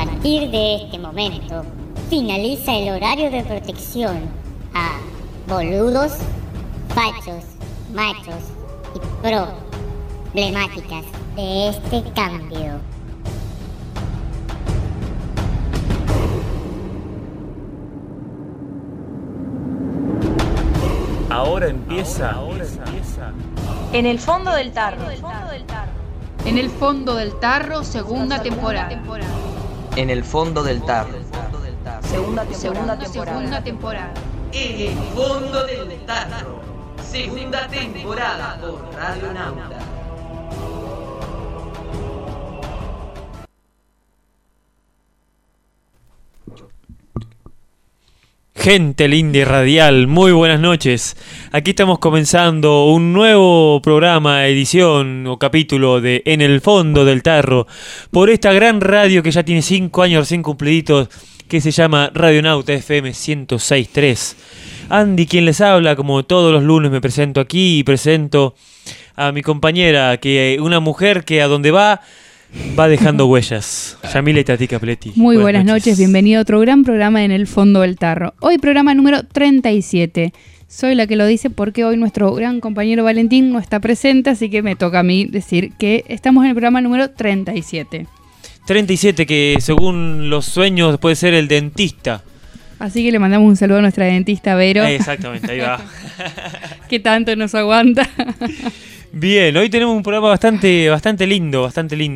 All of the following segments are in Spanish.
partir de este momento, finaliza el horario de protección a boludos, fachos, machos y problemáticas de este cambio. Ahora empieza. En el fondo del tarro. En el fondo del tarro, segunda temporada. En el fondo del tarro. Segunda temporada. En el fondo del tarro, segunda temporada por Radio Nauta. Gente linda y radial, muy buenas noches. Aquí estamos comenzando un nuevo programa, edición o capítulo de En el fondo del tarro, por esta gran radio que ya tiene 5 años recién cumpliditos, que se llama Radio Nauta FM 106.3. Andy, quien les habla, como todos los lunes me presento aquí y presento a mi compañera, que una mujer que a donde va dejando huellas. Yamila Tati Capletti. Muy buenas noches, bienvenido a otro gran programa En el fondo del tarro. Hoy programa número 37. Soy la que lo dice porque hoy nuestro gran compañero Valentín no está presente, así que me toca a mí decir que estamos en el programa número 37. 37, que según los sueños puede ser el dentista. Así que le mandamos un saludo a nuestra dentista Vero. Exactamente, ahí va. Que tanto nos aguanta. Bien, hoy tenemos un programa bastante lindo.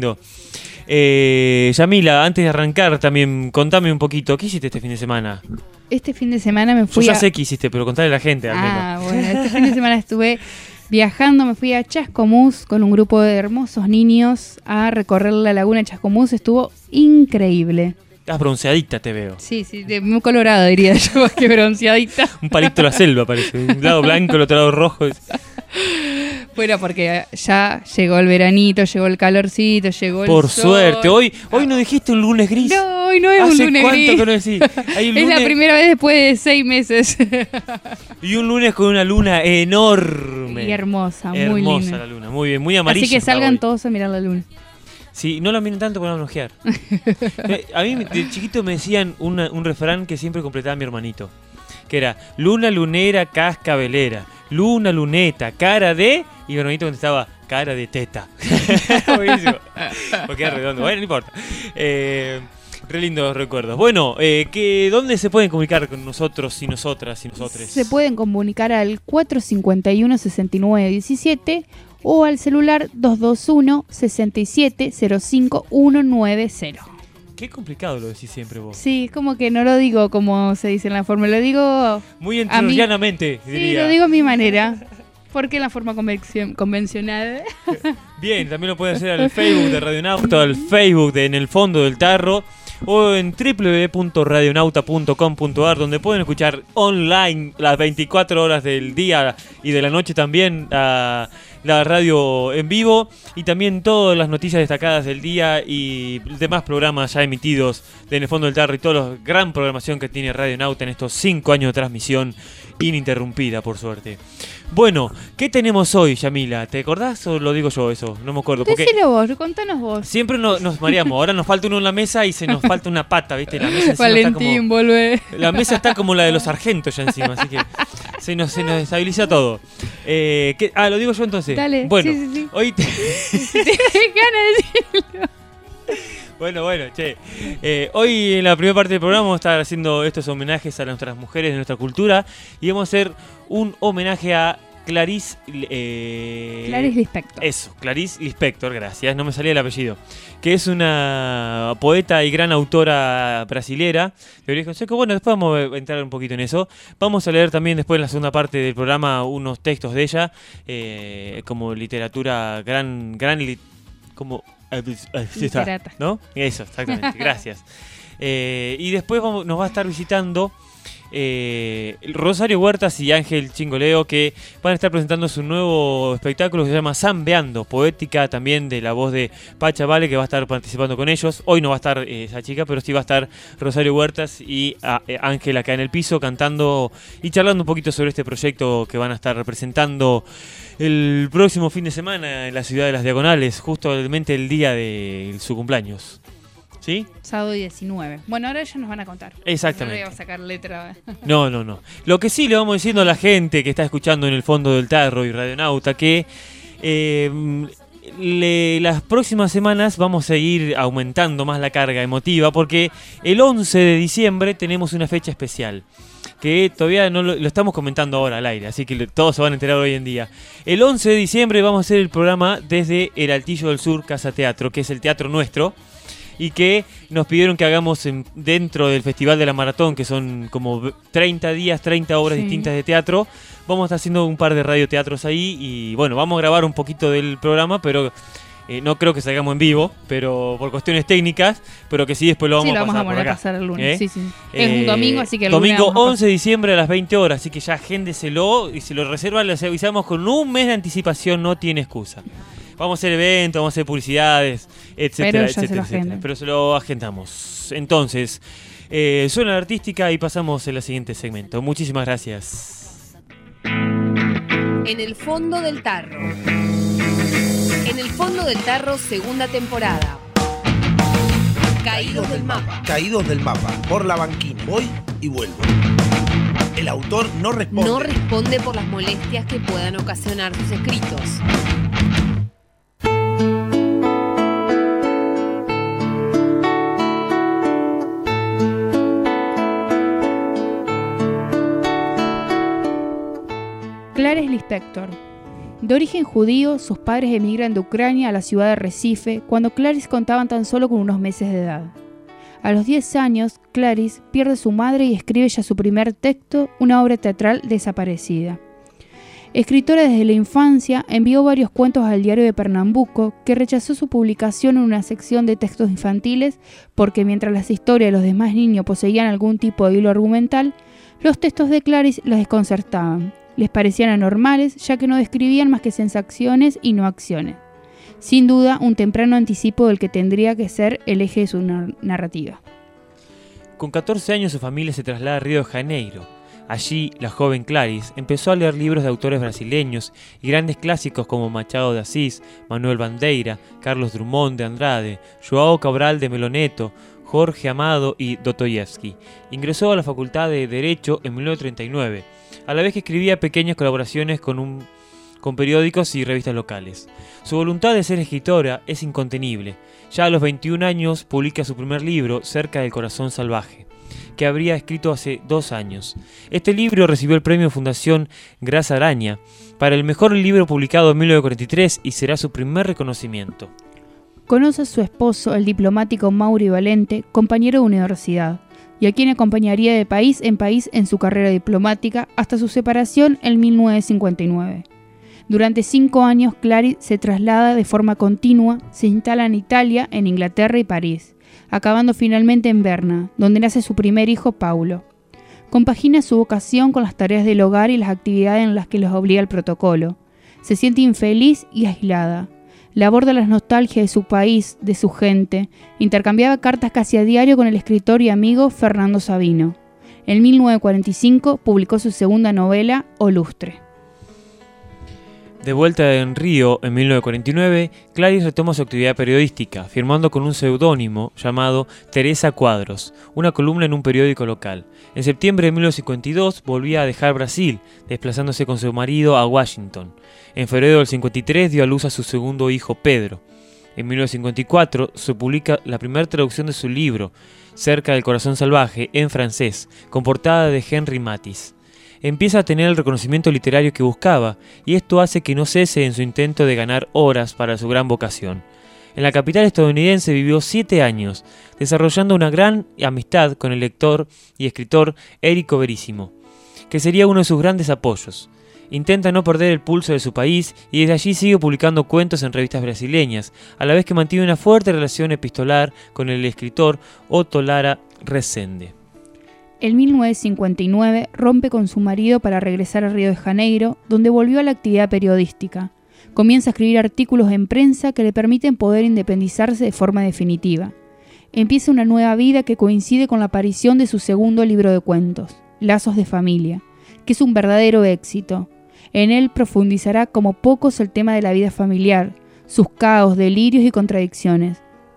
Yamila, antes de arrancar también, contame un poquito, ¿qué hiciste este fin de semana? Este fin de semana me fui Yo ya sé qué hiciste, pero contale a la gente al menos. Bueno, este fin de semana estuve viajando, me fui a Chascomús con un grupo de hermosos niños a recorrer la laguna de Chascomús, estuvo increíble. Estás bronceadita, te veo. Sí, muy colorada diría yo, más que bronceadita. Un palito de la selva parece, un lado blanco, el otro lado rojo. Bueno, porque ya llegó el veranito, llegó el calorcito, llegó el Por sol. suerte, hoy no dijiste un lunes gris. No, hoy no es un lunes gris. ¿Hace cuánto que no decís? Hay un Es lunes... la primera vez después de 6 meses. Y un lunes con una luna enorme. Y hermosa, muy hermosa linda. la luna, muy bien, muy amarilla. Así que salgan todos a mirar la luna. Sí, no la miren tanto para no ojear. A mí de chiquito me decían un refrán que siempre completaba mi hermanito, que era luna lunera, cascabelera, luna luneta, cara de... Y mi hermanito contestaba, cara de teta. Buenísimo. Porque era redondo, bueno, no importa. Re lindos recuerdos. Bueno, ¿dónde se pueden comunicar con nosotros y nosotras y nosotres? Se pueden comunicar al 451-6917 o al celular 221-6705-190. Qué complicado lo decís siempre vos. Sí, como que no lo digo como se dice en la forma, lo digo... Muy entrollánamente, diría. Sí, lo digo a mi manera. Porque en la forma convencional. Bien, también lo pueden hacer al Facebook de Radio Nauta, al Facebook de En el fondo del tarro, o en www.radionauta.com.ar, donde pueden escuchar online las 24 horas del día y de la noche también la radio en vivo, y también todas las noticias destacadas del día y demás programas ya emitidos de En el fondo del tarro y toda la gran programación que tiene Radio Nauta en estos 5 años de transmisión ininterrumpida, por suerte. Bueno, ¿qué tenemos hoy, Yamila? ¿Te acordás o lo digo yo eso? No me acuerdo. Decilo vos, contanos vos. Siempre nos mareamos. Ahora nos falta uno en la mesa y se nos falta una pata, ¿viste? La mesa Valentín, volvé. La mesa está como la de los sargentos ya encima, así que se nos estabiliza todo. Lo digo yo entonces. Dale, bueno, sí. Hoy Tienes ganas de decirlo. Bueno, che. Hoy en la primera parte del programa vamos a estar haciendo estos homenajes a nuestras mujeres de nuestra cultura y vamos a hacer un homenaje a Clarice Lispector. Eso, Clarice Lispector, gracias, no me salía el apellido. Que es una poeta y gran autora brasilera de origen seco. Bueno, después vamos a entrar un poquito en eso. Vamos a leer también después en la segunda parte del programa unos textos de ella, como literatura, como... Literata. ¿No? Eso, exactamente, gracias. Y después nos va a estar visitando Rosario Huertas y Ángel Chingoleo, que van a estar presentando su nuevo espectáculo que se llama Zambeando, poética también de la voz de Pacha Vale, que va a estar participando con ellos. Hoy no va a estar esa chica, pero sí va a estar Rosario Huertas y Ángel acá en el piso cantando y charlando un poquito sobre este proyecto que van a estar representando el próximo fin de semana en la ciudad de Las Diagonales, justamente el día de su cumpleaños. ¿Sí? Sábado 19. Bueno, ahora ellos nos van a contar. Exactamente. No le voy a sacar letra. No. Lo que sí le vamos diciendo a la gente que está escuchando en el fondo del tarro y Radionauta que las próximas semanas vamos a ir aumentando más la carga emotiva porque el 11 de diciembre tenemos una fecha especial que todavía no lo estamos comentando ahora al aire, así que todos se van a enterar hoy en día. El 11 de diciembre vamos a hacer el programa desde el Altillo del Sur Casa Teatro, que es el teatro nuestro, y que nos pidieron que hagamos dentro del Festival de la Maratón, que son como 30 días, 30 obras distintas de teatro. Vamos a estar haciendo un par de radioteatros ahí y bueno, vamos a grabar un poquito del programa, pero no creo que salgamos en vivo, pero por cuestiones técnicas, pero que sí después lo vamos a pasar por acá. Pasar el lunes. Sí. Es un domingo, así que el domingo lunes 11 de diciembre a las 20 horas, así que ya agéndeselo y si lo reservan les avisamos con un mes de anticipación, no tiene excusa. Vamos a hacer eventos, vamos a hacer publicidades, etcétera, etcétera. Pero se lo agendamos. Entonces, suena la artística y pasamos al siguiente segmento. Muchísimas gracias. En el fondo del tarro. En el fondo del tarro, segunda temporada. Caídos del mapa. Caídos del mapa. Por la banquina. Voy y vuelvo. El autor no responde. No responde por las molestias que puedan ocasionar sus escritos. Clarice Lispector. De origen judío, sus padres emigran de Ucrania a la ciudad de Recife cuando Clarice contaban tan solo con unos meses de edad. A los 10 años, Clarice pierde a su madre y escribe ya su primer texto, una obra teatral desaparecida. Escritora desde la infancia, envió varios cuentos al diario de Pernambuco, que rechazó su publicación en una sección de textos infantiles porque mientras las historias de los demás niños poseían algún tipo de hilo argumental, los textos de Clarice los desconcertaban. Les parecían anormales, ya que no describían más que sensaciones y no acciones. Sin duda, un temprano anticipo del que tendría que ser el eje de su narrativa. Con 14 años su familia se traslada a Río de Janeiro. Allí, la joven Clarice empezó a leer libros de autores brasileños y grandes clásicos como Machado de Assis, Manuel Bandeira, Carlos Drummond de Andrade, João Cabral de Meloneto, Jorge Amado y Dostoyevsky. Ingresó a la Facultad de Derecho en 1939, a la vez que escribía pequeñas colaboraciones con periódicos y revistas locales. Su voluntad de ser escritora es incontenible. Ya a los 21 años publica su primer libro, Cerca del Corazón Salvaje, que habría escrito hace 2 años. Este libro recibió el premio Fundación Grasa Araña para el mejor libro publicado en 1943 y será su primer reconocimiento. Conoce a su esposo, el diplomático Mauri Valente, compañero de universidad, y a quien acompañaría de país en su carrera diplomática hasta su separación en 1959. Durante 5 años, Clarice se traslada de forma continua, se instala en Italia, en Inglaterra y París, acabando finalmente en Berna, donde nace su primer hijo, Paulo. Compagina su vocación con las tareas del hogar y las actividades en las que los obliga el protocolo. Se siente infeliz y aislada. Le aborda las nostalgias de su país, de su gente. Intercambiaba cartas casi a diario con el escritor y amigo Fernando Sabino. En 1945 publicó su segunda novela, O Lustre. De vuelta en Río, en 1949, Clarice retoma su actividad periodística, firmando con un seudónimo llamado Teresa Cuadros, una columna en un periódico local. En septiembre de 1952 volvía a dejar Brasil, desplazándose con su marido a Washington. En febrero del 53 dio a luz a su segundo hijo, Pedro. En 1954 se publica la primera traducción de su libro, Cerca del Corazón Salvaje, en francés, con portada de Henry Matisse. Empieza a tener el reconocimiento literario que buscaba, y esto hace que no cese en su intento de ganar horas para su gran vocación. En la capital estadounidense vivió 7 años, desarrollando una gran amistad con el lector y escritor Érico Veríssimo, que sería uno de sus grandes apoyos. Intenta no perder el pulso de su país y desde allí sigue publicando cuentos en revistas brasileñas, a la vez que mantiene una fuerte relación epistolar con el escritor Otto Lara Resende. En 1959 rompe con su marido para regresar a Río de Janeiro, donde volvió a la actividad periodística. Comienza a escribir artículos en prensa que le permiten poder independizarse de forma definitiva. Empieza una nueva vida que coincide con la aparición de su segundo libro de cuentos, Lazos de Familia, que es un verdadero éxito. En él profundizará como pocos el tema de la vida familiar, sus caos, delirios y contradicciones.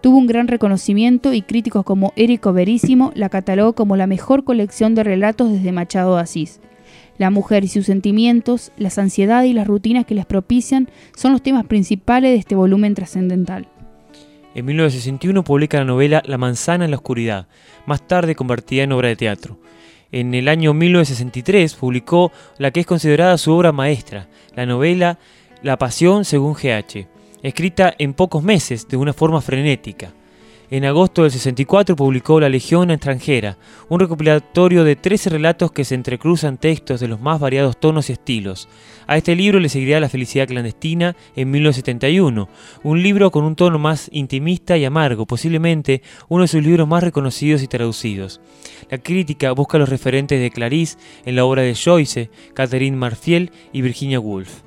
Tuvo un gran reconocimiento y críticos como Érico Veríssimo la catalogó como la mejor colección de relatos desde Machado de Asís. La mujer y sus sentimientos, las ansiedades y las rutinas que les propician son los temas principales de este volumen trascendental. En 1961 publica la novela La manzana en la oscuridad, más tarde convertida en obra de teatro. En el año 1963 publicó la que es considerada su obra maestra, la novela La pasión según G.H., escrita en pocos meses de una forma frenética. En agosto del 64 publicó La legión extranjera, un recopilatorio de 13 relatos que se entrecruzan textos de los más variados tonos y estilos. A este libro le seguirá La felicidad clandestina en 1971, un libro con un tono más intimista y amargo, posiblemente uno de sus libros más reconocidos y traducidos. La crítica busca los referentes de Clarice en la obra de Joyce, Catherine Marfiel y Virginia Woolf.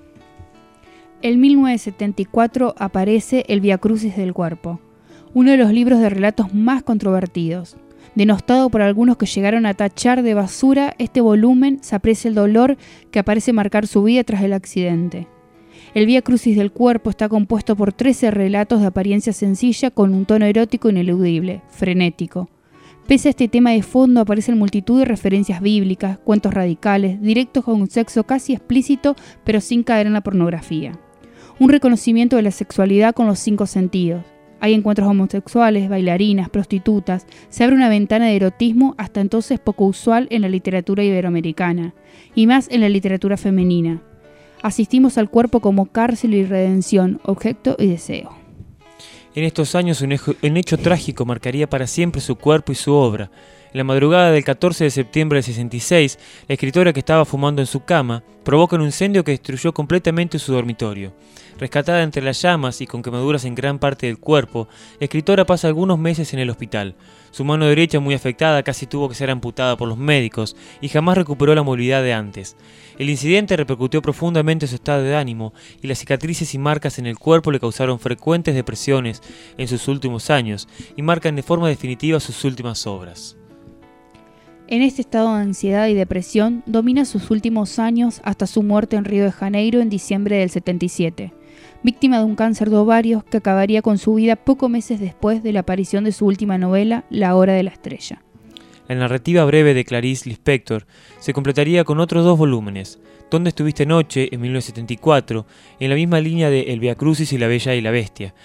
En 1974 aparece El Viacrucis del cuerpo, uno de los libros de relatos más controvertidos. Denostado por algunos que llegaron a tachar de basura este volumen, se aprecia el dolor que parece marcar su vida tras el accidente. El Viacrucis del cuerpo está compuesto por 13 relatos de apariencia sencilla con un tono erótico ineludible, frenético. Pese a este tema de fondo aparecen multitud de referencias bíblicas, cuentos radicales, directos con un sexo casi explícito pero sin caer en la pornografía. Un reconocimiento de la sexualidad con los 5 sentidos. Hay encuentros homosexuales, bailarinas, prostitutas. Se abre una ventana de erotismo hasta entonces poco usual en la literatura iberoamericana, y más en la literatura femenina. Asistimos al cuerpo como cárcel y redención, objeto y deseo. En estos años un hecho trágico marcaría para siempre su cuerpo y su obra. En la madrugada del 14 de septiembre del 66, la escritora que estaba fumando en su cama provoca un incendio que destruyó completamente su dormitorio. Rescatada entre las llamas y con quemaduras en gran parte del cuerpo, la escritora pasa algunos meses en el hospital. Su mano derecha, muy afectada, casi tuvo que ser amputada por los médicos y jamás recuperó la movilidad de antes. El incidente repercutió profundamente en su estado de ánimo y las cicatrices y marcas en el cuerpo le causaron frecuentes depresiones en sus últimos años y marcan de forma definitiva sus últimas obras. En este estado de ansiedad y depresión domina sus últimos años hasta su muerte en Río de Janeiro en diciembre del 77, víctima de un cáncer de ovarios que acabaría con su vida pocos meses después de la aparición de su última novela, La hora de la estrella. La narrativa breve de Clarice Lispector se completaría con otros 2 volúmenes, ¿Dónde estuviste anoche?, en 1974, en la misma línea de El Viacrucis y La Bella y la Bestia,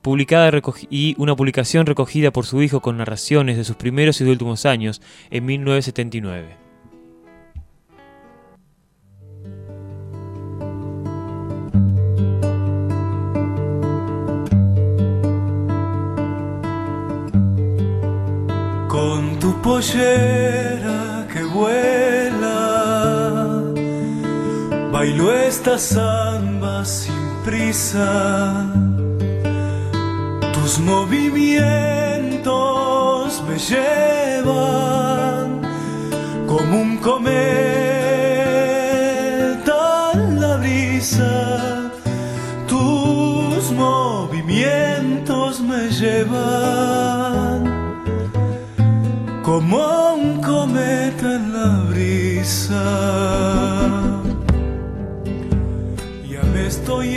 y una publicación recogida por su hijo con narraciones de sus primeros y últimos años en 1979. Con tu pollera que vuela, bailo esta samba sin prisa. Tus movimientos me llevan como un cometa en la brisa. Tus movimientos me llevan como un cometa en la brisa. Ya me estoy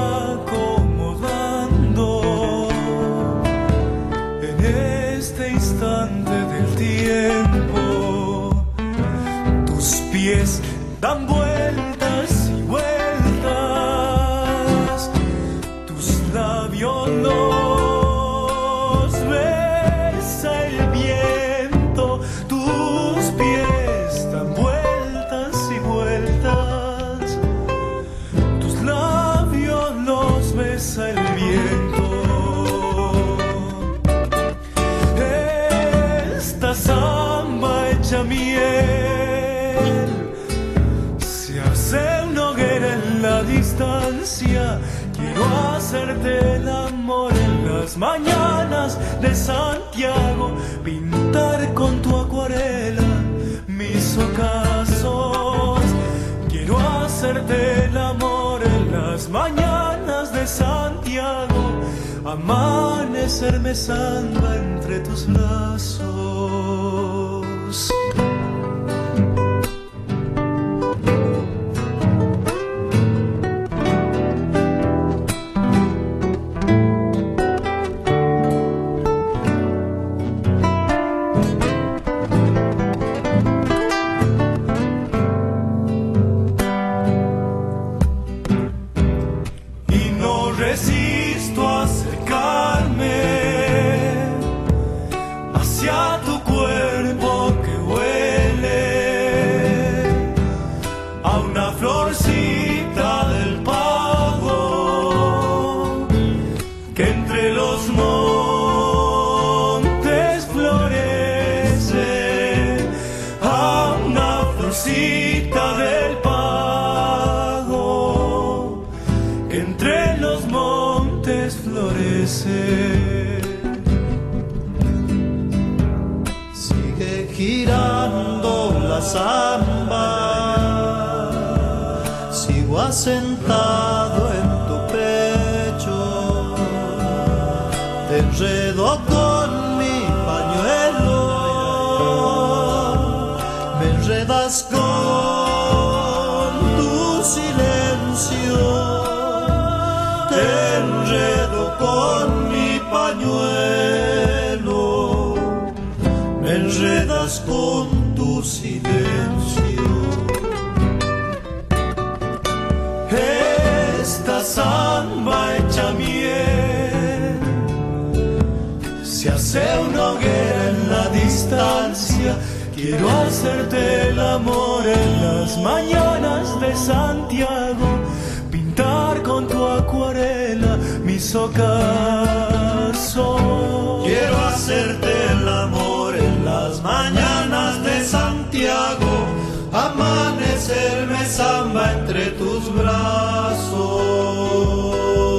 acomodando en este instante del tiempo. Tus pies dan vueltas y vueltas, tus labios los besa el viento. Tus pies dan vueltas y vueltas, tus labios los besa el viento. Esta samba hecha miel se hace una hoguera en la distancia. Quiero hacerte el amor en las mañanas de Santiago, pintar con tu acuarela mis ocasos. Quiero hacerte el amor en las mañanas de Santiago, amanecerme samba entre tus brazos. girando la samba. Sigo asentado en tu pecho, te enredo con mi pañuelo, me enredas con tu silencio, te enredo con mi pañuelo, me enredas con tu silencio. Esta samba hecha miel se hace una hoguera en la distancia. Quiero hacerte el amor en las mañanas de Santiago, pintar con tu acuarela mis ocasos. Quiero hacerte el amor en las mañanas de Santiago, amanecerme samba entre tus brazos.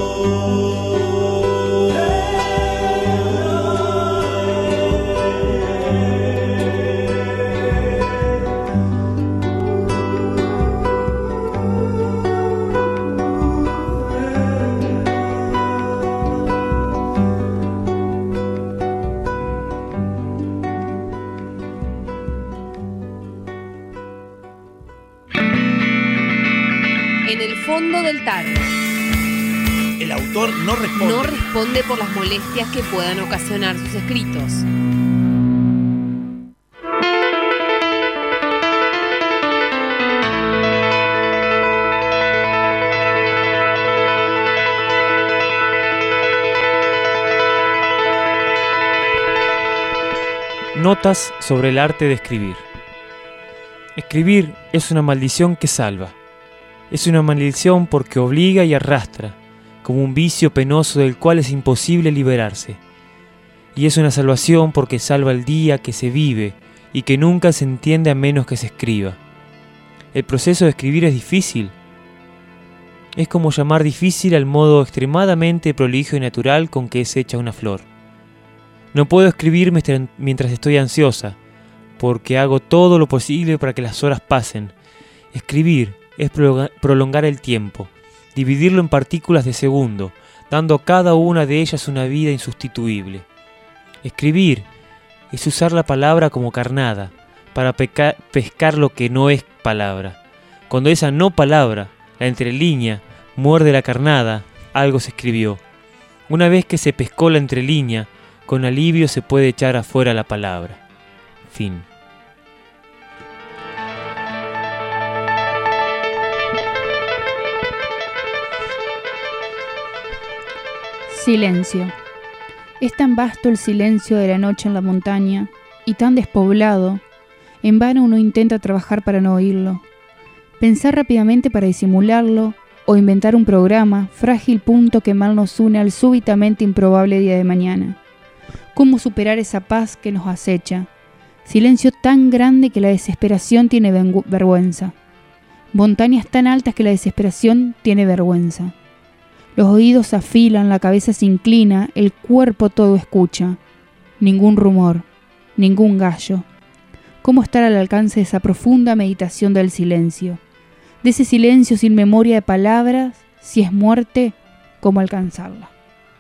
En el fondo del tarro. El autor no responde. No responde por las molestias que puedan ocasionar sus escritos. Notas sobre el arte de escribir. Escribir es una maldición que salva. Es una maldición porque obliga y arrastra, como un vicio penoso del cual es imposible liberarse. Y es una salvación porque salva el día que se vive y que nunca se entiende a menos que se escriba. El proceso de escribir es difícil. Es como llamar difícil al modo extremadamente prolijo y natural con que es hecha una flor. No puedo escribir mientras estoy ansiosa, porque hago todo lo posible para que las horas pasen. Escribir es prolongar el tiempo, dividirlo en partículas de segundo, dando a cada una de ellas una vida insustituible. Escribir es usar la palabra como carnada, para pescar lo que no es palabra. Cuando esa no palabra, la entrelínea, muerde la carnada, algo se escribió. Una vez que se pescó la entrelínea, con alivio se puede echar afuera la palabra. Fin. Silencio. Es tan vasto el silencio de la noche en la montaña y tan despoblado. En vano uno intenta trabajar para no oírlo. Pensar rápidamente para disimularlo o inventar un programa, frágil punto que mal nos une al súbitamente improbable día de mañana. ¿Cómo superar esa paz que nos acecha? Silencio tan grande que la desesperación tiene vergüenza. Montañas tan altas que la desesperación tiene vergüenza. Los oídos se afilan, la cabeza se inclina, el cuerpo todo escucha. Ningún rumor, ningún gallo. ¿Cómo estar al alcance de esa profunda meditación del silencio? De ese silencio sin memoria de palabras, si es muerte, ¿cómo alcanzarla?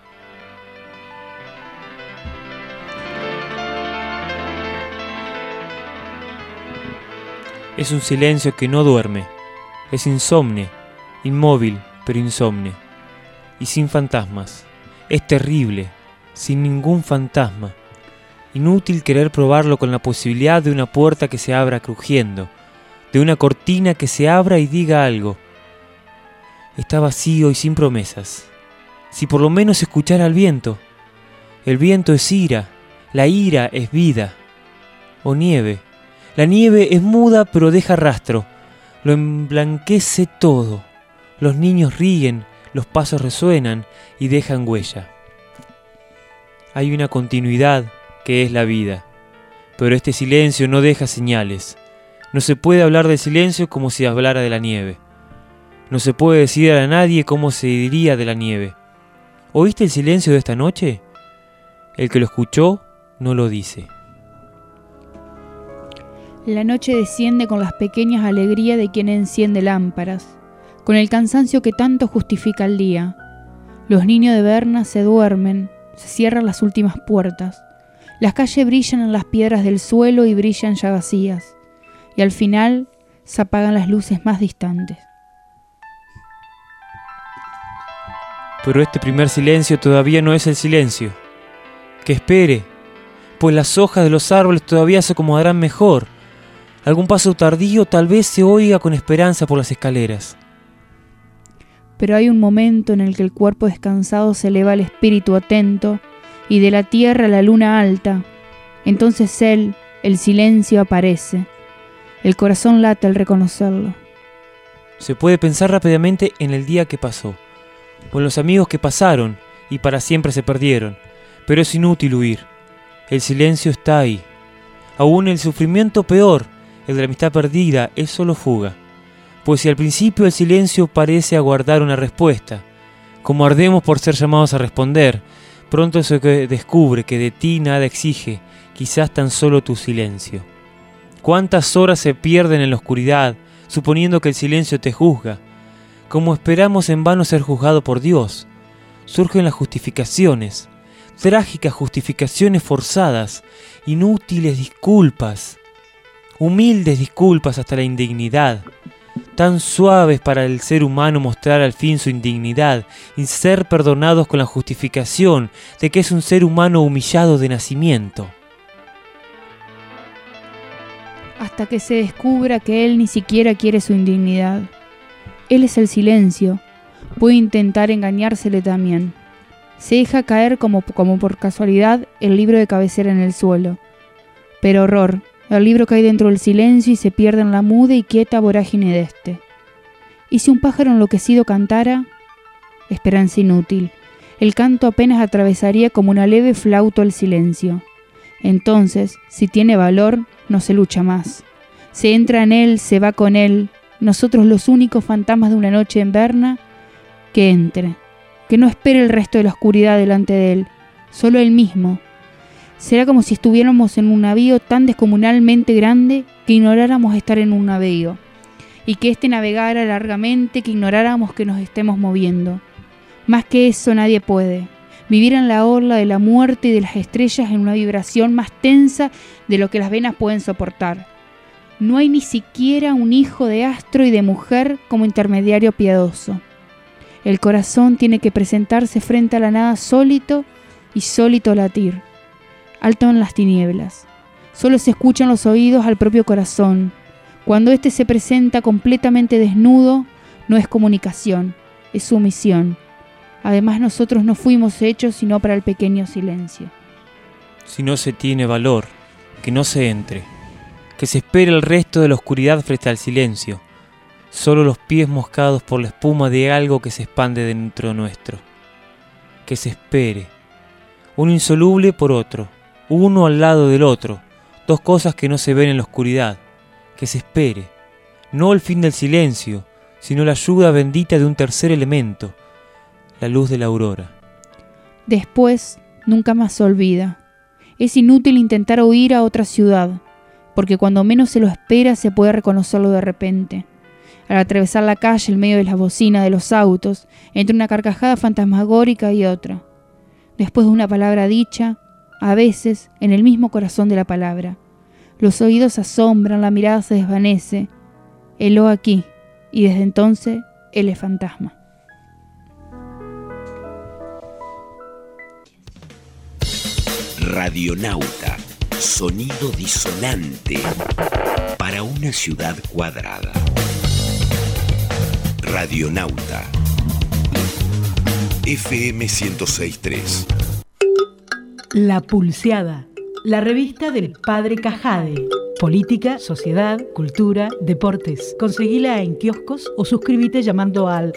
Es un silencio que no duerme. Es insomne, inmóvil, pero insomne. Y sin fantasmas. Es terrible, sin ningún fantasma. Inútil querer probarlo con la posibilidad de una puerta que se abra crujiendo, de una cortina que se abra y diga algo. Está vacío y sin promesas. Si por lo menos escuchara al viento. El viento es ira, la ira es vida. O nieve. La nieve es muda pero deja rastro. Lo emblanquece todo. Los niños ríen, los pasos resuenan y dejan huella. Hay una continuidad que es la vida, pero este silencio no deja señales. No se puede hablar del silencio como si hablara de la nieve. No se puede decir a nadie cómo se diría de la nieve. ¿Oíste el silencio de esta noche? El que lo escuchó no lo dice. La noche desciende con las pequeñas alegrías de quien enciende lámparas, con el cansancio que tanto justifica el día. Los niños de Berna se duermen, se cierran las últimas puertas. Las calles brillan en las piedras del suelo y brillan ya vacías. Y al final se apagan las luces más distantes. Pero este primer silencio todavía no es el silencio. Que espere, pues las hojas de los árboles todavía se acomodarán mejor. Algún paso tardío tal vez se oiga con esperanza por las escaleras. Pero hay un momento en el que el cuerpo descansado se eleva al espíritu atento, y de la tierra la luna alta. Entonces él, el silencio, aparece. El corazón late al reconocerlo. Se puede pensar rápidamente en el día que pasó, o en los amigos que pasaron y para siempre se perdieron, pero es inútil huir. El silencio está ahí. Aún el sufrimiento peor, el de la amistad perdida, es solo fuga. Pues si al principio el silencio parece aguardar una respuesta, como ardemos por ser llamados a responder, pronto se descubre que de ti nada exige, quizás tan solo tu silencio. ¿Cuántas horas se pierden en la oscuridad, suponiendo que el silencio te juzga? Como esperamos en vano ser juzgado por Dios, surgen las justificaciones, trágicas justificaciones forzadas, inútiles disculpas, humildes disculpas hasta la indignidad, tan suaves para el ser humano mostrar al fin su indignidad y ser perdonados con la justificación de que es un ser humano humillado de nacimiento. Hasta que se descubra que él ni siquiera quiere su indignidad. Él es el silencio, puede intentar engañársele también. Se deja caer como por casualidad el libro de cabecera en el suelo. Pero horror, el libro cae dentro del silencio y se pierde en la muda y quieta vorágine de este. ¿Y si un pájaro enloquecido cantara? Esperanza inútil. El canto apenas atravesaría como una leve flauta el silencio. Entonces, si tiene valor, no se lucha más. Se entra en él, se va con él. Nosotros los únicos fantasmas de una noche en Berna, que entre. Que no espere el resto de la oscuridad delante de él. Solo él mismo. Será como si estuviéramos en un navío tan descomunalmente grande que ignoráramos estar en un navío, y que éste navegara largamente, que ignoráramos que nos estemos moviendo. Más que eso nadie puede. Vivir en la orla de la muerte y de las estrellas en una vibración más tensa de lo que las venas pueden soportar. No hay ni siquiera un hijo de astro y de mujer como intermediario piadoso. El corazón tiene que presentarse frente a la nada sólito y sólito latir. Alto en las tinieblas. Solo se escuchan los oídos al propio corazón. Cuando éste se presenta completamente desnudo, no es comunicación, es sumisión. Además, nosotros no fuimos hechos sino para el pequeño silencio. Si no se tiene valor, que no se entre, que se espere el resto de la oscuridad frente al silencio, solo los pies moscados por la espuma de algo que se expande dentro nuestro. Que se espere, uno insoluble por otro, uno al lado del otro, dos cosas que no se ven en la oscuridad. Que se espere, no el fin del silencio, sino la ayuda bendita de un tercer elemento, la luz de la aurora. Después, nunca más se olvida. Es inútil intentar huir a otra ciudad, porque cuando menos se lo espera se puede reconocerlo de repente. Al atravesar la calle en medio de las bocinas de los autos, entre una carcajada fantasmagórica y otra. Después de una palabra dicha, a veces en el mismo corazón de la palabra. Los oídos se asombran, la mirada se desvanece. Heló aquí, y desde entonces él es fantasma. Radionauta, sonido disonante para una ciudad cuadrada. Radionauta, FM 106.3. La Pulseada, la revista del Padre Cajade. Política, sociedad, cultura, deportes. Conseguila en kioscos o suscríbete llamando al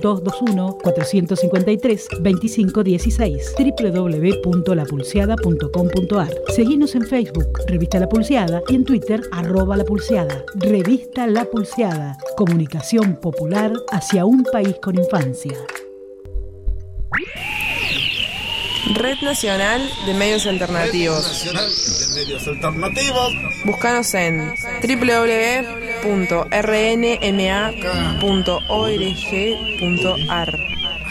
0221-453-2516 www.lapulseada.com.ar. Seguinos en Facebook, Revista La Pulseada, y en Twitter, @lapulseada. Revista La Pulseada, comunicación popular hacia un país con infancia. Red Nacional de Medios Alternativos. Búscanos en www.rnma.org.ar.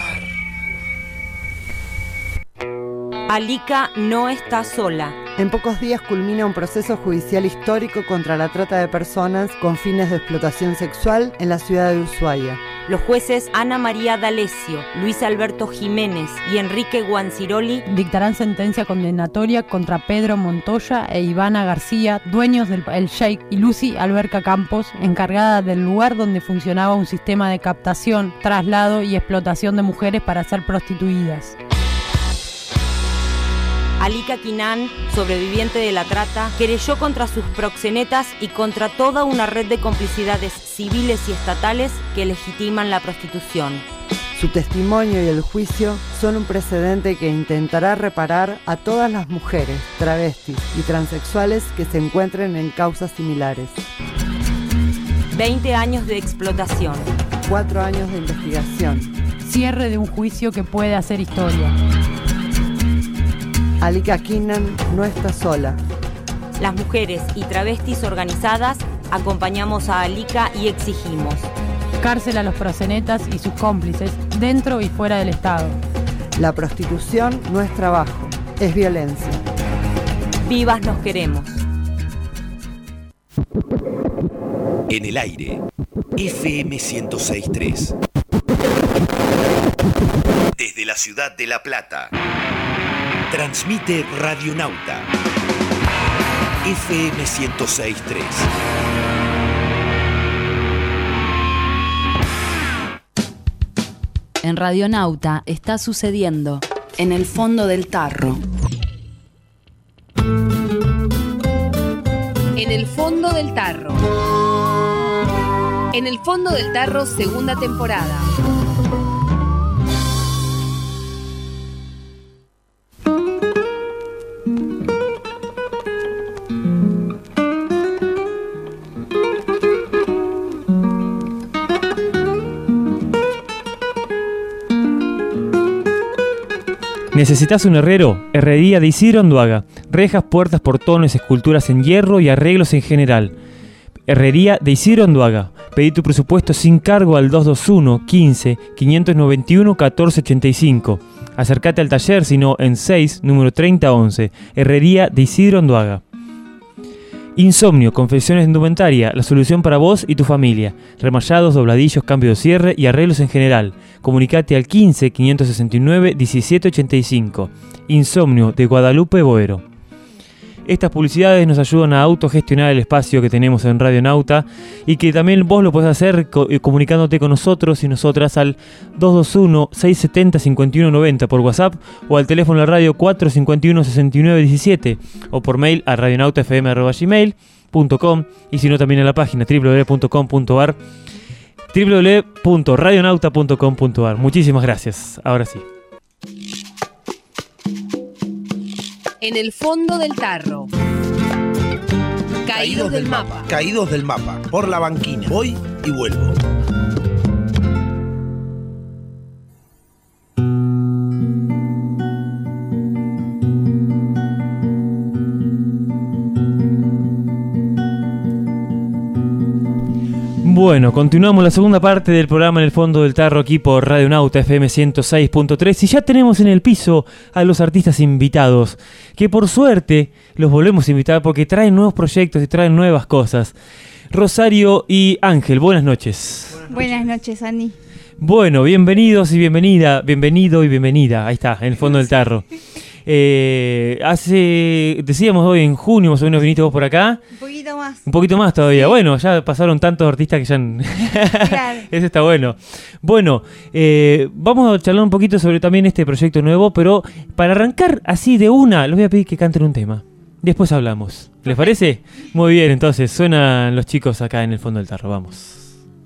Alika no está sola. En pocos días culmina un proceso judicial histórico contra la trata de personas con fines de explotación sexual en la ciudad de Ushuaia. Los jueces Ana María D'Alessio, Luis Alberto Jiménez y Enrique Guanciroli dictarán sentencia condenatoria contra Pedro Montoya e Ivana García, dueños del El Sheikh, y Lucy Alberca Campos, encargada del lugar donde funcionaba un sistema de captación, traslado y explotación de mujeres para ser prostituidas. Alika Quinan, sobreviviente de la trata, querelló contra sus proxenetas y contra toda una red de complicidades civiles y estatales que legitiman la prostitución. Su testimonio y el juicio son un precedente que intentará reparar a todas las mujeres, travestis y transexuales que se encuentren en causas similares. 20 años de explotación. 4 años de investigación. Cierre de un juicio que puede hacer historia. Alika Quinan no está sola. Las mujeres y travestis organizadas acompañamos a Alika y exigimos cárcel a los proxenetas y sus cómplices, dentro y fuera del Estado. La prostitución no es trabajo, es violencia. Vivas nos queremos. En el aire, FM 106.3. Desde la ciudad de La Plata. Transmite Radionauta FM 106.3. En Radionauta está sucediendo En el fondo del tarro. En el fondo del tarro. En el fondo del tarro, segunda temporada. ¿Necesitas un herrero? Herrería de Isidro Anduaga. Rejas, puertas, portones, esculturas en hierro y arreglos en general. Herrería de Isidro Anduaga. Pedí tu presupuesto sin cargo al 221 15 591 1485. Acércate al taller, sino en 6, número 3011. Herrería de Isidro Anduaga. Insomnio, confecciones de indumentaria, la solución para vos y tu familia. Remallados, dobladillos, cambio de cierre y arreglos en general. Comunicate al 15 569 1785. Insomnio de Guadalupe Boero. Estas publicidades nos ayudan a autogestionar el espacio que tenemos en Radionauta y que también vos lo podés hacer comunicándote con nosotros y nosotras al 221-670-5190 por WhatsApp o al teléfono de la radio 451-6917 o por mail a radionautafm@gmail.com y si no también en la página www.com.ar www.radionauta.com.ar. Muchísimas gracias. Ahora sí. En el fondo del tarro. Caídos del mapa. Caídos del mapa. Por la banquina. Voy y vuelvo. Bueno, continuamos la segunda parte del programa En el fondo del tarro aquí por Radionauta FM 106.3 y ya tenemos en el piso a los artistas invitados que por suerte los volvemos a invitar porque traen nuevos proyectos y traen nuevas cosas. Rosario y Ángel, buenas noches. Buenas noches, Ani. Bueno, bienvenidos y bienvenida, bienvenido y bienvenida, ahí está, en el fondo del tarro. Decíamos hoy en junio más o menos viniste vos por acá. Un poquito más todavía. Sí. Bueno, ya pasaron tantos artistas que ya... Claro. Eso está bueno. Bueno, vamos a charlar un poquito sobre también este proyecto nuevo, pero para arrancar así de una, les voy a pedir que canten un tema. Después hablamos. ¿Les parece? Muy bien, entonces suenan los chicos acá en el fondo del tarro. Vamos.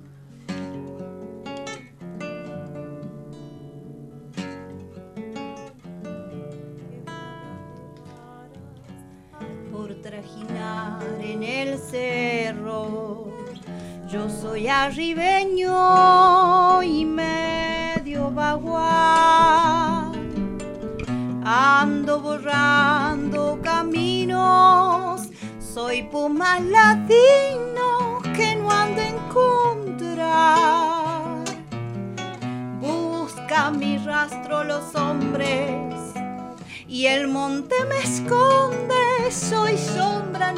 Yo soy arribeño y medio bagual, ando borrando caminos, soy puma ladino que no ando a encontrar. Busca mi rastro los hombres y el monte me esconde, soy sombra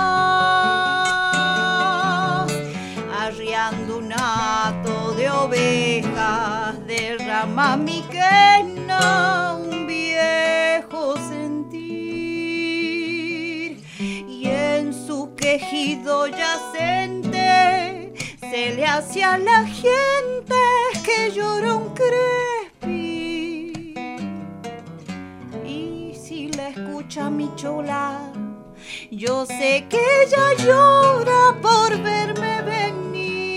nomás. Arriando un hato de ovejas, derrama mi quena un viejo sentir, y en su quejido yacente se le hace a la gente que llora un crepi. Y si la escucha mi chola, yo sé que ella llora por verme venir.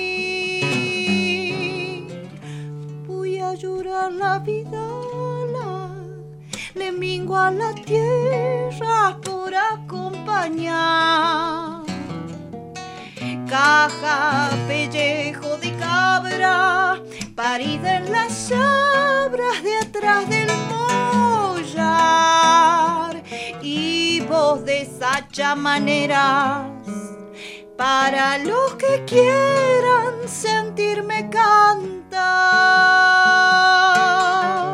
Voy a llorar la vida, le mingo a la tierra por acompañar. Caja, pellejo de cabra, parida en las sabras de atrás del mollar, y voz de sacha maneras para los que quieran sentirme cantar.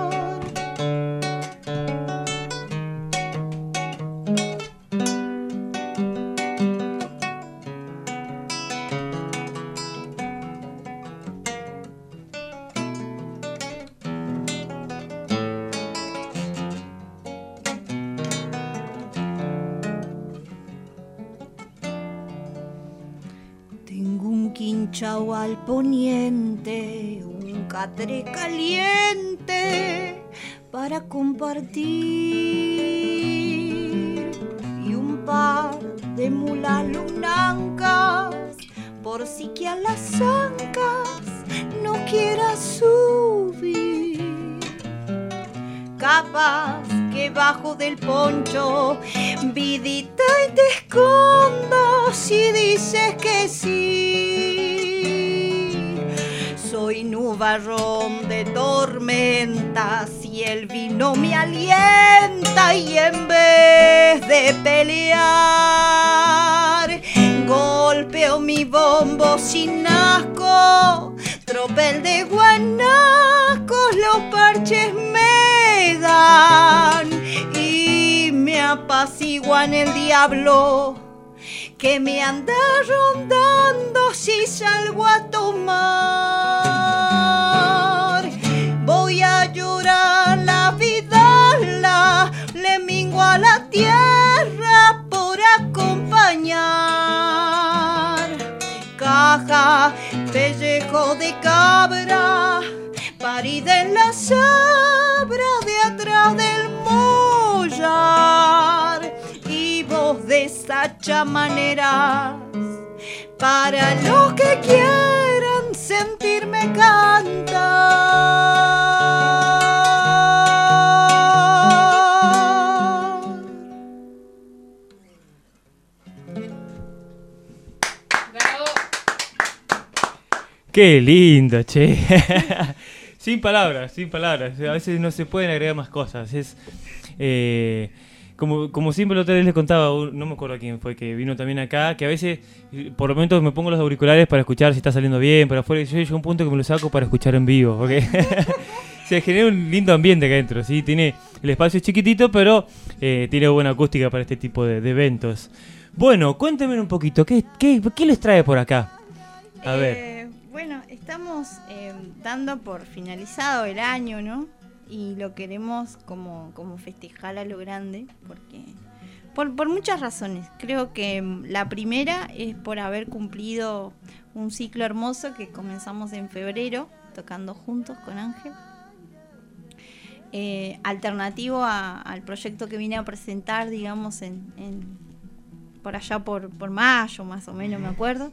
Quinchao al poniente, un catre caliente para compartir, y un par de mulas lunancas por si que a las ancas no quiera subir. Capaz que bajo del poncho, vidita, y te escondo si dices que sí. Soy nubarrón de tormentas y el vino me alienta, y en vez de pelear golpeo mi bombo sin asco, tropel de guanacos los parches me dan y me apaciguan el diablo que me anda rondando si salgo a tomar. Voy a llorar la vida, le mingo a la tierra por acompañar. Caja, pellejo de cabra, parida en la sabra de atrás del mollar, y voz de sacha maneras para los que quieran sentirme cantar. Qué lindo, che. Sin palabras, sin palabras. A veces no se pueden agregar más cosas. Es como siempre la otra vez les contaba, no me acuerdo quién fue que vino también acá, que a veces por momentos me pongo los auriculares para escuchar si está saliendo bien, pero afuera yo llego a un punto que me lo saco para escuchar en vivo, porque se genera un lindo ambiente acá adentro, ¿sí? Tiene, el espacio es chiquitito, pero tiene buena acústica para este tipo de eventos. Bueno, cuéntenme un poquito, ¿qué les trae por acá? A ver. Bueno, estamos dando por finalizado el año, ¿no? Y lo queremos como festejar a lo grande, porque por muchas razones. Creo que la primera es por haber cumplido un ciclo hermoso que comenzamos en febrero, tocando juntos con Ángel. Alternativo al proyecto que vine a presentar, digamos, por allá por mayo, más o menos, me acuerdo.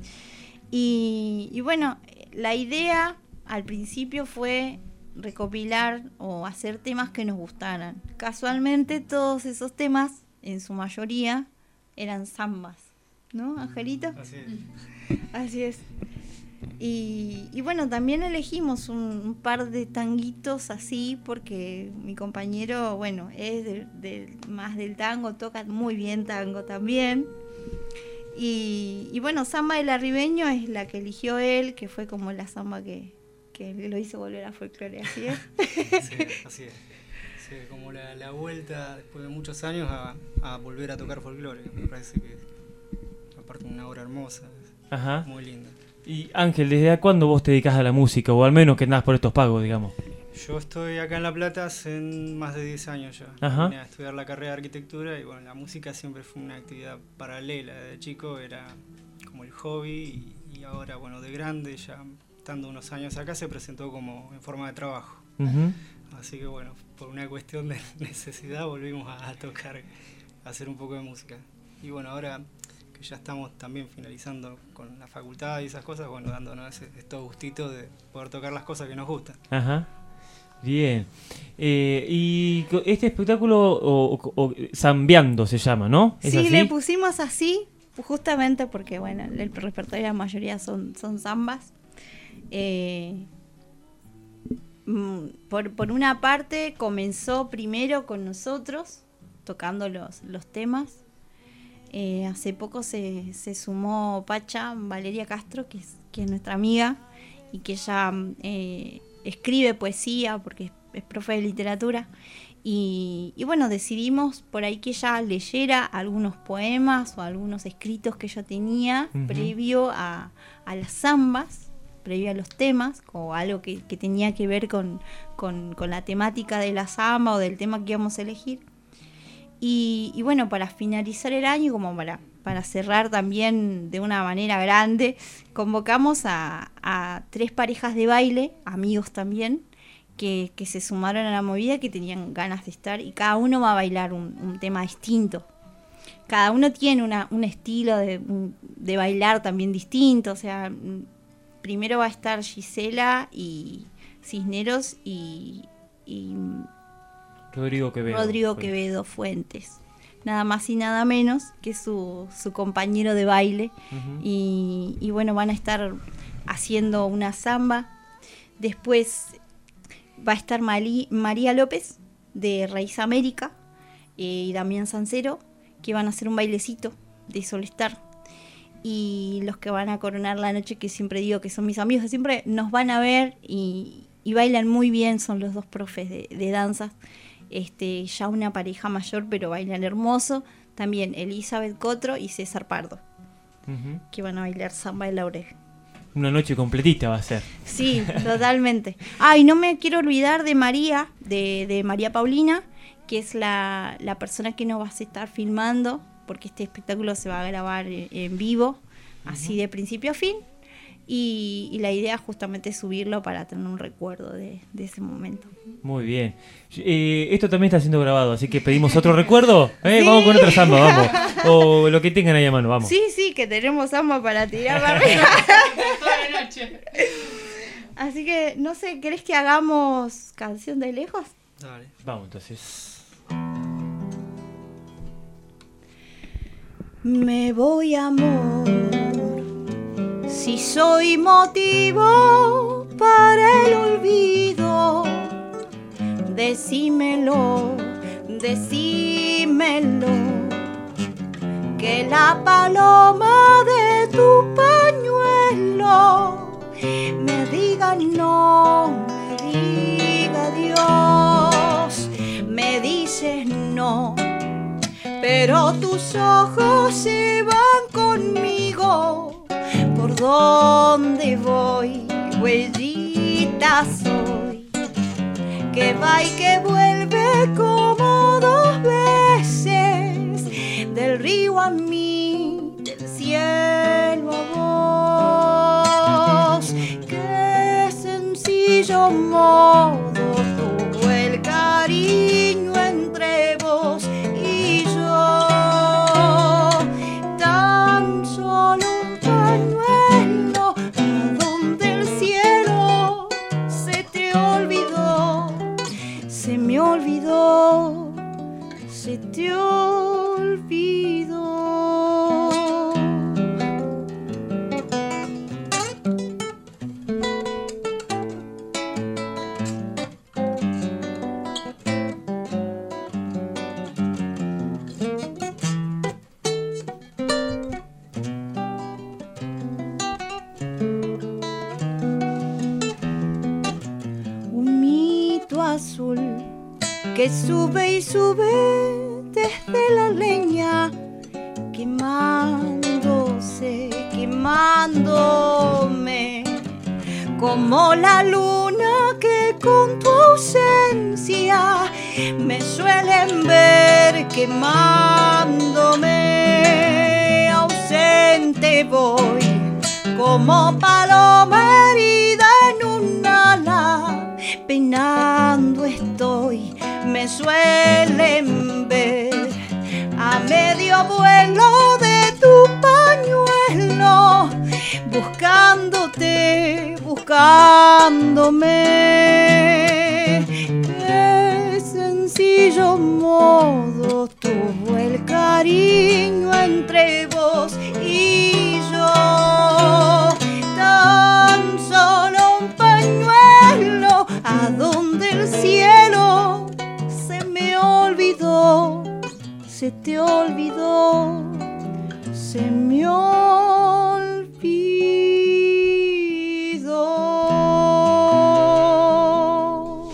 Y bueno, la idea al principio fue recopilar o hacer temas que nos gustaran. Casualmente todos esos temas, en su mayoría, eran zambas, ¿no, Angelito? Así es. Así es. Y bueno, también elegimos un par de tanguitos así porque mi compañero, bueno, es más del tango, toca muy bien tango también. Y bueno, Samba del Arribeño es la que eligió él, que fue como la samba que lo hizo volver a folclore, ¿así es? Sí, así es. Sí, como la vuelta después de muchos años a volver a tocar folclore. Me parece que aparte una obra hermosa, Ajá. Muy linda. Y Ángel, ¿desde cuándo vos te dedicás a la música? O al menos que andás por estos pagos, digamos. Yo estoy acá en La Plata hace más de 10 años ya. Ajá. Vine a estudiar la carrera de arquitectura y bueno, la música siempre fue una actividad paralela. Desde chico era como el hobby y ahora, bueno, de grande, ya estando unos años acá, se presentó como en forma de trabajo. Uh-huh. Así que bueno, por una cuestión de necesidad volvimos a tocar, a hacer un poco de música. Y bueno, ahora que ya estamos también finalizando con la facultad y esas cosas, bueno, dándonos estos gustitos de poder tocar las cosas que nos gustan. Ajá. Bien. Y este espectáculo, o Zambiando se llama, ¿no? Sí, así? le pusimos así, justamente porque, bueno, el repertorio la mayoría son zambas. Por una parte, comenzó primero con nosotros, tocando los temas. Hace poco se sumó Pacha, Valeria Castro, que es nuestra amiga, y que ella escribe poesía porque es profe de literatura. Y bueno, decidimos por ahí que ella leyera algunos poemas o algunos escritos que ella tenía previo a las zambas, previo a los temas, o algo que tenía que ver con la temática de la zamba o del tema que íbamos a elegir. Y bueno, para finalizar el año, como para cerrar también de una manera grande, convocamos a 3 parejas de baile, amigos también, que se sumaron a la movida, que tenían ganas de estar, y cada uno va a bailar un tema distinto. Cada uno tiene un estilo de bailar también distinto, o sea, primero va a estar Gisela y Cisneros y Rodrigo Quevedo Fuentes, nada más y nada menos que su compañero de baile. Y bueno, van a estar haciendo una zamba. Después va a estar María López de Raíz América y Damián Sancero, que van a hacer un bailecito de Solestar. Y los que van a coronar la noche, que siempre digo que son mis amigos, que siempre nos van a ver y bailan muy bien, son los 2 profes de danza. Ya una pareja mayor, pero bailan hermoso. También Elizabeth Cotro y César Pardo, que van a bailar Samba de Laurel. Una noche completita va a ser. Sí, totalmente. Y no me quiero olvidar de María, de María Paulina, que es la persona que nos va a estar filmando, porque este espectáculo se va a grabar en vivo, así de principio a fin. Y la idea justamente es subirlo para tener un recuerdo de ese momento. Muy bien. Esto también está siendo grabado, así que pedimos otro recuerdo. ¿Sí? Vamos con otra samba, vamos. O lo que tengan ahí a mano, vamos. Sí, que tenemos samba para tirar para arriba. Toda la noche. Así que, no sé, ¿querés que hagamos Canción de Lejos? Dale. Vamos entonces. Me voy, amor, si soy motivo para el olvido, decímelo, que la paloma de tu pañuelo me diga no, me diga Dios, me dices no, pero tus ojos se van conmigo. Por donde voy, huellita soy, que va y que vuelve como 2 veces, del río a mí, del cielo a vos. Qué sencillo modo tuvo el cariño entre vos y yo. Tan solo un pañuelo a donde el cielo se te olvidó, se me olvidó, se te olvidó. que sube y sube desde la leña, quemándose, quemándome, como la luna que con tu ausencia me suelen ver quemándome. Ausente voy como paloma herida en un ala, penando estoy, me suelen ver a medio vuelo de tu pañuelo, buscándote, buscándome. Qué sencillo modo tuvo el cariño entre vos y yo. Tan solo un pañuelo a donde el cielo se me olvidó, se te olvidó, se me olvidó.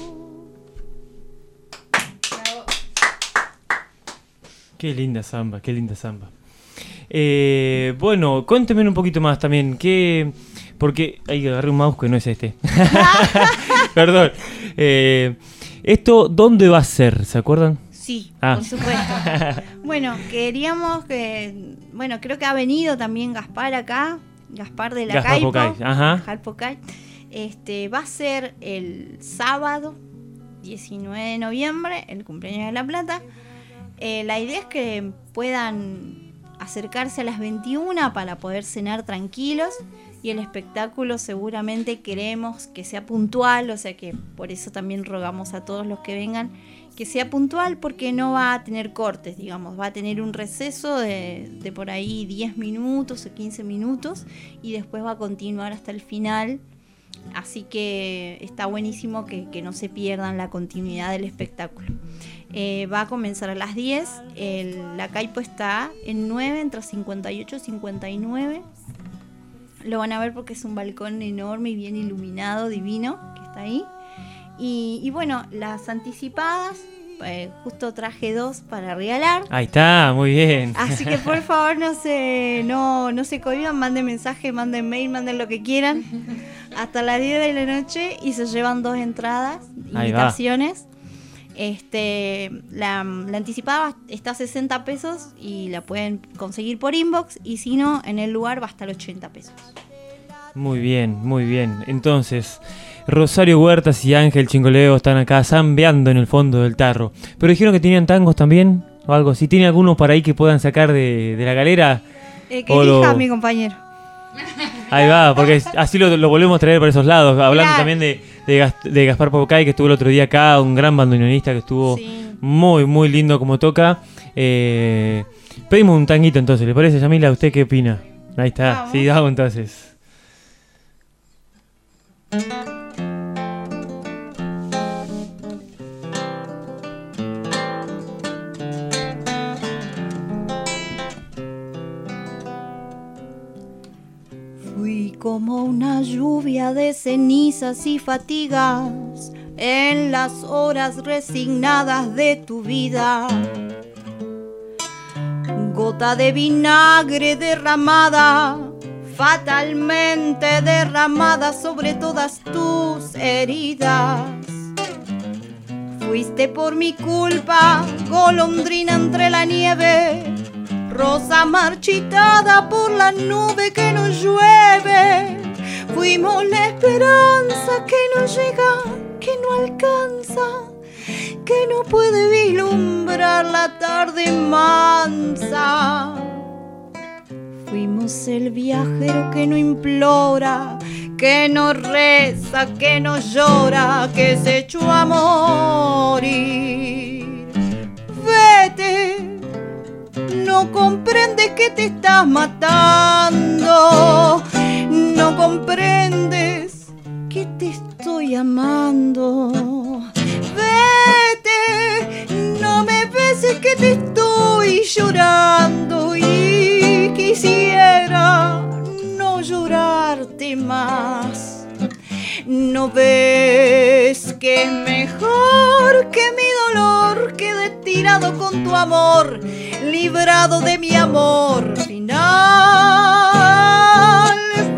Qué linda samba, qué linda samba. Bueno, cuénteme un poquito más también, porque ahí agarré un mouse que no es este. Perdón. ¿Esto dónde va a ser? ¿Se acuerdan? Sí, por supuesto. Bueno, queríamos que... Bueno, creo que ha venido también Gaspar acá, Gaspar de la Gaspar Caipo. Pocay, ajá. Gaspar Pocay. Va a ser el sábado 19 de noviembre, el cumpleaños de La Plata. La idea es que puedan acercarse a las 21 para poder cenar tranquilos, y el espectáculo seguramente queremos que sea puntual, o sea que por eso también rogamos a todos los que vengan que sea puntual, porque no va a tener cortes, digamos, va a tener un receso de por ahí 10 minutos o 15 minutos y después va a continuar hasta el final, así que está buenísimo que no se pierdan la continuidad del espectáculo. Va a comenzar a las 10, la Caipo está en 9, entre 58 y 59. Lo van a ver porque es un balcón enorme y bien iluminado, divino, que está ahí. Y bueno, las anticipadas, justo traje 2 para regalar. Ahí está, muy bien. Así que por favor no se cohiban, manden mensaje, manden mail, manden lo que quieran. Hasta las 10 de la noche y se llevan 2 entradas, invitaciones. La anticipada está a 60 pesos y la pueden conseguir por inbox, y si no, en el lugar va a estar 80 pesos. Muy bien, muy bien. Entonces, Rosario Huertas y Ángel Chingoleo están acá zambeando en el fondo del tarro. Pero dijeron que tenían tangos también, o algo. Si tiene algunos por ahí que puedan sacar de la galera. Que elija mi compañero. Ahí va, porque así lo volvemos a traer por esos lados. Hablando también de Gaspar Pocay, que estuvo el otro día acá, un gran bandoneonista que estuvo muy, muy lindo como toca. Pedimos un tanguito entonces, ¿le parece, Yamila? ¿Usted qué opina? Ahí está, vamos. Sí, vamos entonces. Fui como una lluvia de cenizas y fatigas en las horas resignadas de tu vida. Gota de vinagre derramada, fatalmente derramada sobre todas tus heridas. Fuiste por mi culpa, golondrina entre la nieve, rosa marchitada por la nube que no llueve. Fuimos la esperanza que no llega, que no alcanza, que no puede vislumbrar la tarde mansa. Fuimos el viajero que no implora, que no reza, que no llora, que se echó a morir. Vete, no comprendes que te estás matando, no comprendes que te estoy amando. Vete, no me beses que te estoy llorando y quisiera no llorarte más. ¿No ves que es mejor que mi dolor quedé tirado con tu amor, librado de mi amor final.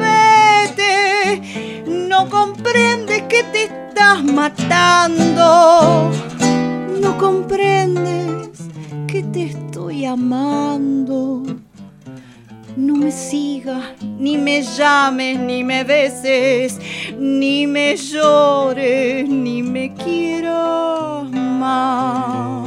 Vete, no comprendes que te estás matando, no comprendes que te estoy amando. No me sigas, ni me llames, ni me beses, ni me llores, ni me quieras más.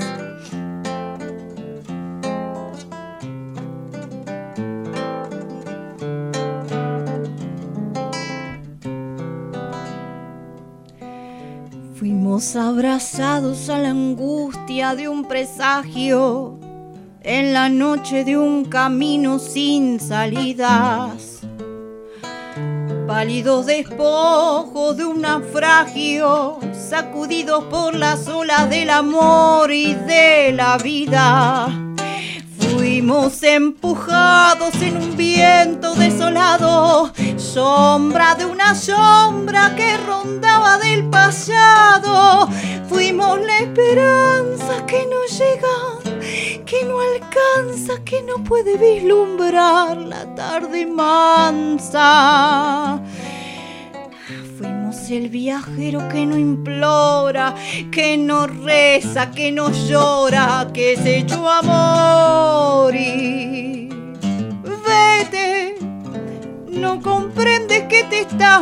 Fuimos abrazados a la angustia de un presagio, en la noche de un camino sin salidas, pálidos despojos de un naufragio, sacudidos por las olas del amor y de la vida. Fuimos empujados en un viento desolado, sombra de una sombra que rondaba del pasado. Fuimos la esperanza que no llega, que no alcanza, que no puede vislumbrar la tarde mansa. Fuimos el viajero que no implora, que no reza, que no llora, que se echó a morir. Vete, no comprendes que te estás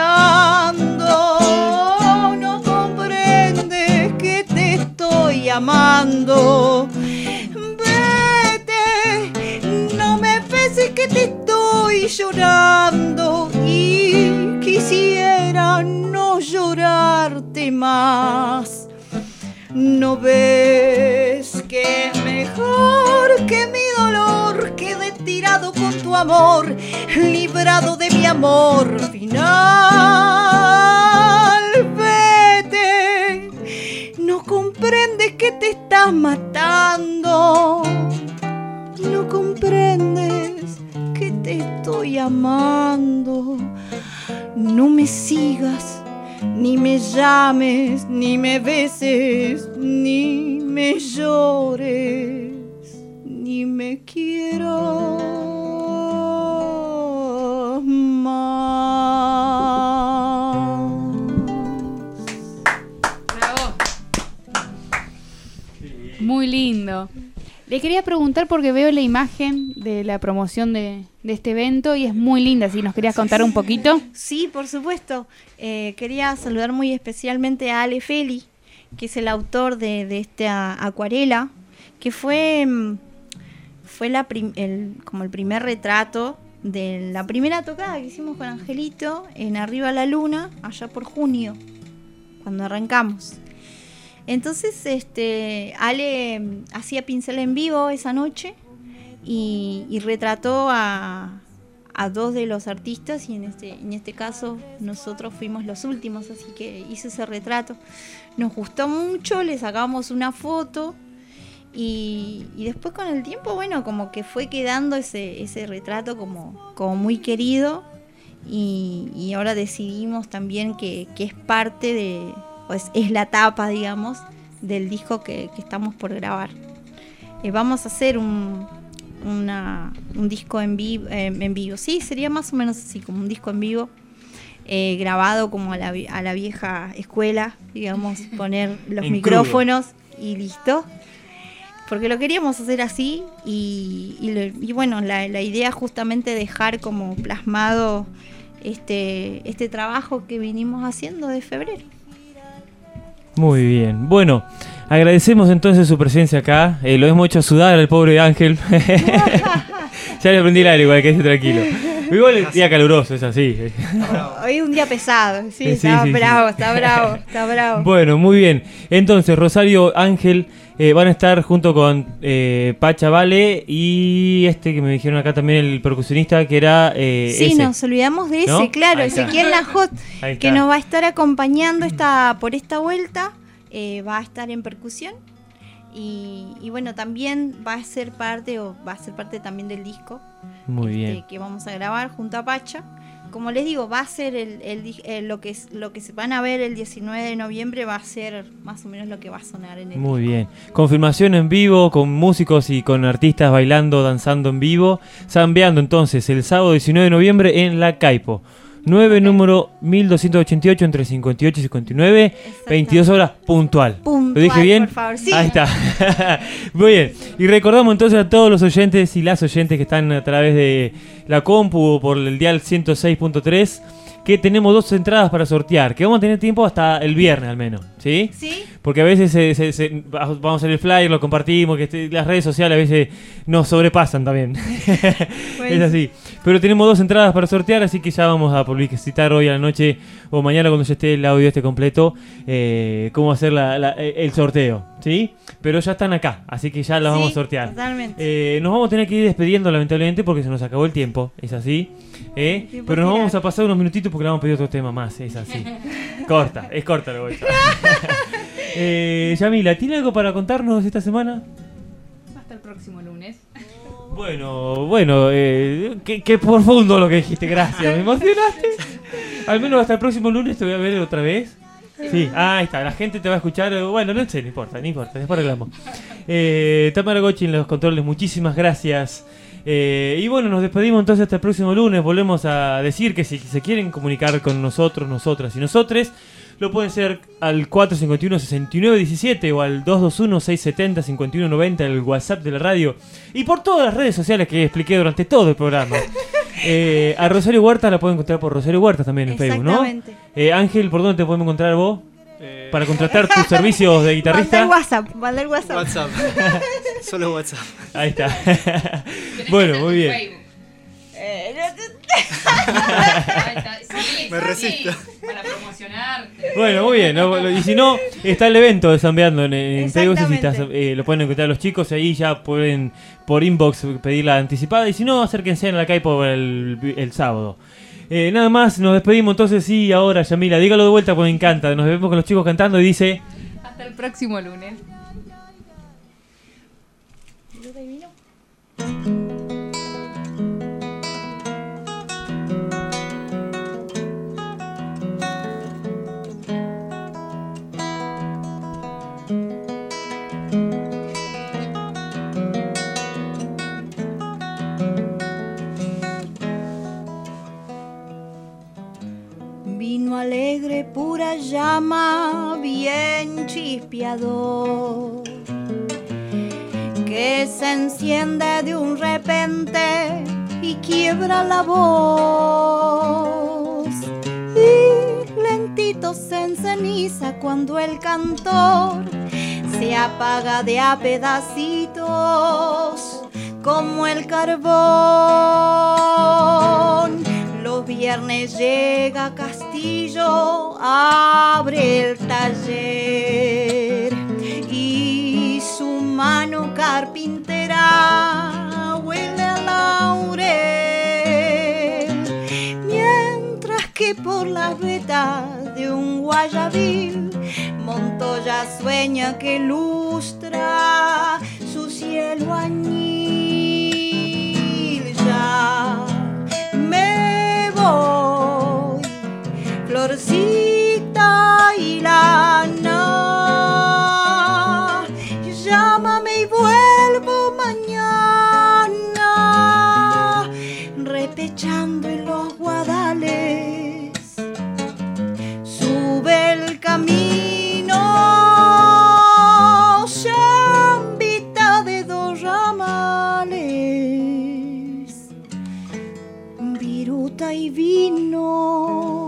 matando, no comprendes que te estoy amando. No me peses que te estoy llorando y quisiera no llorarte más. ¿No ves que es mejor que mi dolor quede tirado con tu amor, librado de mi amor final? Vete, no comprendes que te estás matando, no comprendes que te estoy amando. No me sigas, ni me llames, ni me beses, ni me llores, ni me quieras más. Bravo. Muy lindo. Le quería preguntar porque veo la imagen de la promoción de este evento y es muy linda, si nos querías contar un poquito. Sí, por supuesto. Quería saludar muy especialmente a Ale Feli, que es el autor de esta acuarela, que fue como el primer retrato de la primera tocada que hicimos con Angelito en Arriba la Luna, allá por junio, cuando arrancamos. Entonces, Ale hacía pincel en vivo esa noche y retrató a dos de los artistas y en este caso nosotros fuimos los últimos, así que hice ese retrato. Nos gustó mucho, le sacamos una foto y después con el tiempo, bueno, como que fue quedando ese retrato como muy querido y ahora decidimos también que es parte de... Pues es la tapa, digamos, del disco que estamos por grabar. Vamos a hacer un disco en vivo. Sí, sería más o menos así, como un disco en vivo, grabado como a la vieja escuela, digamos, poner los micrófonos y listo. Porque lo queríamos hacer así y bueno, la idea justamente dejar como plasmado este trabajo que vinimos haciendo de febrero. Muy bien. Bueno, agradecemos entonces su presencia acá. Lo hemos hecho sudar al pobre Ángel. Ya le prendí el aire igual, quédese tranquilo. Igual el día caluroso, es así. Hoy es un día pesado, sí, está bravo. Bueno, muy bien. Entonces, Rosario, Ángel van a estar junto con Pacha Vale y que me dijeron acá también el percusionista que era sí, nos olvidamos de ese, ¿no? Claro, Ezequiel Najot, que nos va a estar acompañando por esta vuelta, va a estar en percusión y bueno, también va a ser parte también del disco. Muy bien. Que vamos a grabar junto a Pacha, como les digo, va a ser lo que se van a ver el 19 de noviembre, va a ser más o menos lo que va a sonar en el Muy disco. bien. Confirmación en vivo, con músicos y con artistas bailando, danzando en vivo. Zambeando entonces el sábado 19 de noviembre en La Caipo. 9, número 1288, entre 58 y 59, 22 horas, puntual. ¿Lo dije bien? Por favor, sí. Ahí está. Muy bien. Y recordamos entonces a todos los oyentes y las oyentes que están a través de la compu o por el dial 106.3 que tenemos 2 entradas para sortear, que vamos a tener tiempo hasta el viernes al menos, ¿sí? Sí. Porque a veces vamos a hacer el flyer, lo compartimos, que las redes sociales a veces nos sobrepasan también. Es así. Pero tenemos 2 entradas para sortear, así que ya vamos a publicitar hoy a la noche o mañana cuando ya esté el audio completo, cómo hacer el sorteo, ¿sí? Pero ya están acá, así que ya las vamos a sortear. Totalmente. Nos vamos a tener que ir despidiendo lamentablemente porque se nos acabó el tiempo, es así. Pero nos vamos a pasar unos minutitos porque le vamos a pedir otro tema más, es así. Es corta la bolsa. Yamila, ¿tiene algo para contarnos esta semana? Hasta el próximo lunes. Bueno, qué profundo lo que dijiste, gracias, me emocionaste. Al menos hasta el próximo lunes te voy a ver otra vez. Sí, ahí está, la gente te va a escuchar. Bueno, no sé, no importa, después arreglamos. Tamara Gochi en los controles, muchísimas gracias. Y bueno, nos despedimos entonces hasta el próximo lunes. Volvemos a decir que si se quieren comunicar con nosotros, nosotras y nosotres, lo pueden hacer al 451-6917 o al 221-670-5190, el WhatsApp de la radio, y por todas las redes sociales que expliqué durante todo el programa. A Rosario Huerta la pueden encontrar por Rosario Huerta también en Facebook, ¿no? Ángel, ¿por dónde te podemos encontrar vos? Para contratar tus servicios de guitarrista. Manda el WhatsApp. Solo WhatsApp. Ahí está. Bueno, muy bien. Me resisto. Para promocionarte. Bueno, muy bien. Y si no, está el evento de Zambeando en Facebook. Lo pueden encontrar los chicos. Ahí ya pueden por inbox pedir la anticipada. Y si no, acérquense en la Caipo el sábado. Nada más, nos despedimos entonces. Y ahora, Yamila, dígalo de vuelta porque me encanta. Nos vemos con los chicos cantando y dice: hasta el próximo lunes. Vino alegre, pura llama, bien chispeador, que se enciende de un repente y quiebra la voz, y lentito se enceniza cuando el cantor se apaga de a pedacitos como el carbón. Los viernes llega a Castillo, abre el taller y su mano carpintera huele a laurel, mientras que por las vetas de un guayabil Montoya sueña que lustra su cielo añil. Ya me voy, florcita y lana, llámame y vuelvo mañana, repechando en los guadales, sube el camino, chambita de 2 ramales, viruta y vino.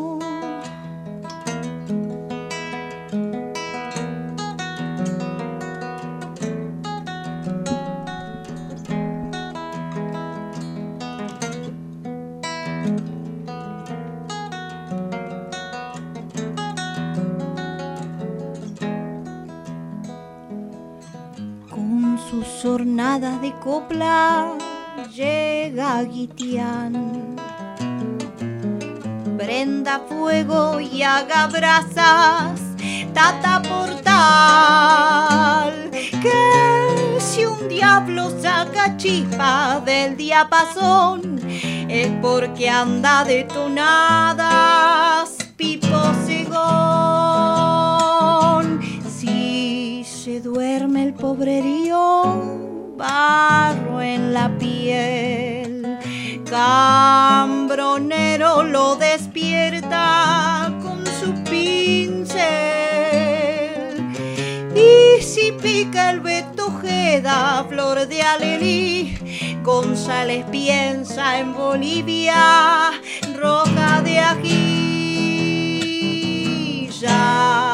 Con sus jornadas de copla llega Guitián, prenda fuego y haga brasas, tata portal, que si un diablo saca chispa del diapasón, es porque anda detonadas Pipo Segón. Si se duerme el pobrerío, barro en la piel, Cambronero lo despierta con su pincel. Y si pica el Beto Ojeda, flor de alelí, González piensa en Bolivia, roja de ají. Ya